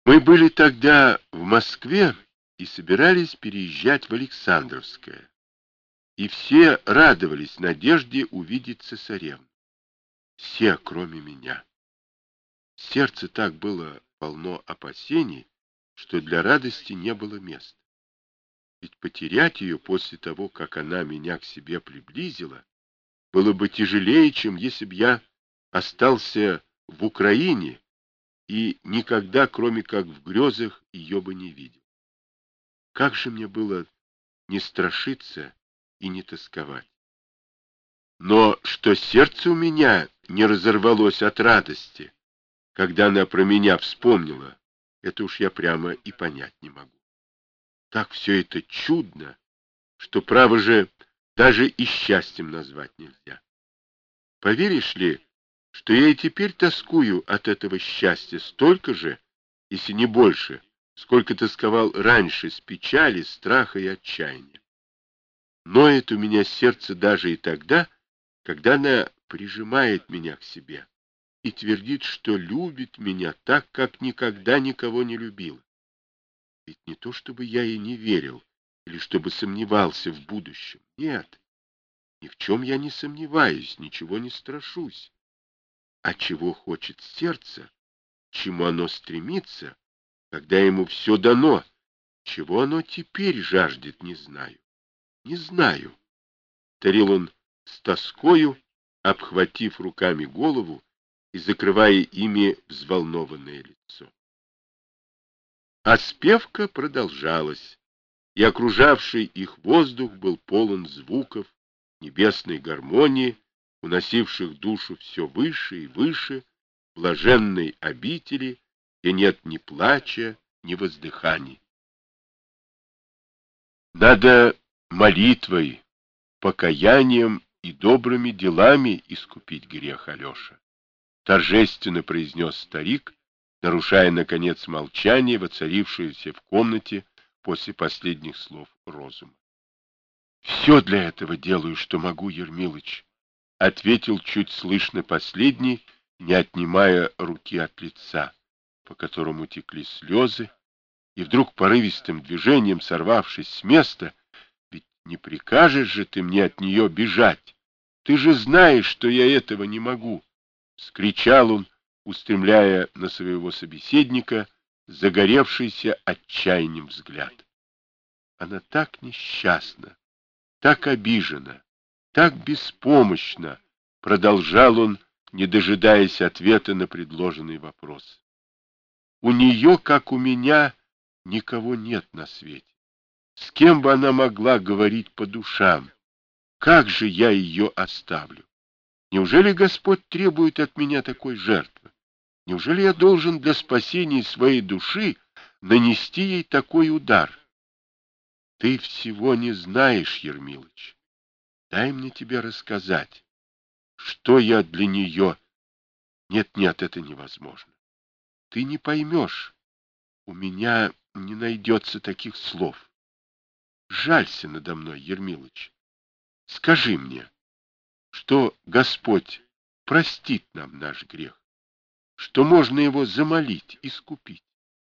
Мы были тогда в Москве и собирались переезжать в Александровское, и все радовались надежде увидеть цесаревну. Все, кроме меня. Сердце так было полно опасений, что для радости не было места. Ведь потерять ее после того, как она меня к себе приблизила, было бы тяжелее, чем если б я остался в Украине и никогда, кроме как в грезах, ее бы не видел. Как же мне было не страшиться и не тосковать. Но что сердце у меня не разорвалось от радости, когда она про меня вспомнила, это уж я прямо и понять не могу. Так все это чудно, что, право же, даже и счастьем назвать нельзя. Поверишь ли, что я и теперь тоскую от этого счастья столько же, если не больше, сколько тосковал раньше с печали, страха и отчаяния. Ноет у меня сердце даже и тогда, когда она прижимает меня к себе и твердит, что любит меня так, как никогда никого не любила. Ведь не то, чтобы я ей не верил или чтобы сомневался в будущем. Нет, ни в чем я не сомневаюсь, ничего не страшусь. А чего хочет сердце, чему оно стремится, когда ему все дано, чего оно теперь жаждет, не знаю. Не знаю. Тарил он с тоскою, обхватив руками голову и закрывая ими взволнованное лицо. А спевка продолжалась, и окружавший их воздух был полон звуков небесной гармонии, уносивших душу все выше и выше, блаженной обители, где нет ни плача, ни воздыханий. Надо молитвой, покаянием и добрыми делами искупить грех, Алеша, торжественно произнес старик, нарушая, наконец, молчание, воцарившееся в комнате после последних слов розума. — Все для этого делаю, что могу, Ермилыч, — ответил чуть слышно последний, не отнимая руки от лица, по которому текли слезы, и вдруг порывистым движением, сорвавшись с места, ведь не прикажешь же ты мне от нее бежать, ты же знаешь, что я этого не могу, — вскричал он, устремляя на своего собеседника загоревшийся отчаянием взгляд. Она так несчастна, так обижена, так беспомощна, продолжал он, не дожидаясь ответа на предложенный вопрос. У нее, как у меня, никого нет на свете. С кем бы она могла говорить по душам? Как же я ее оставлю? Неужели Господь требует от меня такой жертвы? Неужели я должен для спасения своей души нанести ей такой удар? Ты всего не знаешь, Ермилыч. Дай мне тебе рассказать, что я для нее... Нет, это невозможно. Ты не поймешь. У меня не найдется таких слов. Жалься надо мной, Ермилыч. Скажи мне, что Господь простит нам наш грех, что можно его замолить, искупить.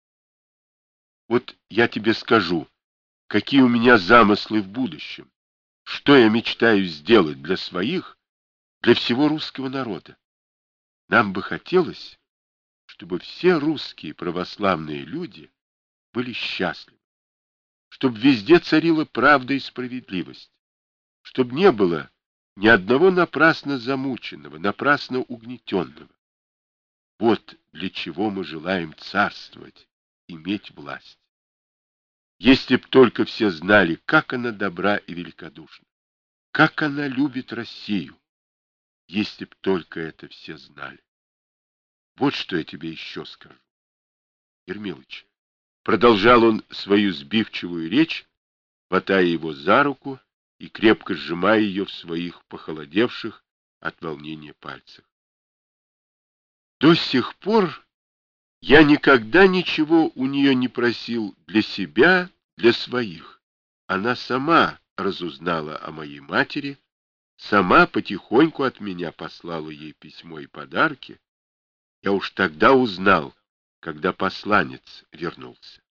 Вот я тебе скажу, какие у меня замыслы в будущем, что я мечтаю сделать для своих, для всего русского народа. Нам бы хотелось, чтобы все русские православные люди были счастливы, чтобы везде царила правда и справедливость, чтобы не было ни одного напрасно замученного, напрасно угнетенного. Вот для чего мы желаем царствовать, иметь власть. Если б только все знали, как она добра и великодушна, как она любит Россию, если б только это все знали. Вот что я тебе еще скажу. Ермилыч, продолжал он свою сбивчивую речь, хватая его за руку и крепко сжимая ее в своих похолодевших от волнения пальцах. До сих пор я никогда ничего у нее не просил для себя, для своих. Она сама разузнала о моей матери, сама потихоньку от меня послала ей письмо и подарки. Я уж тогда узнал, когда посланец вернулся.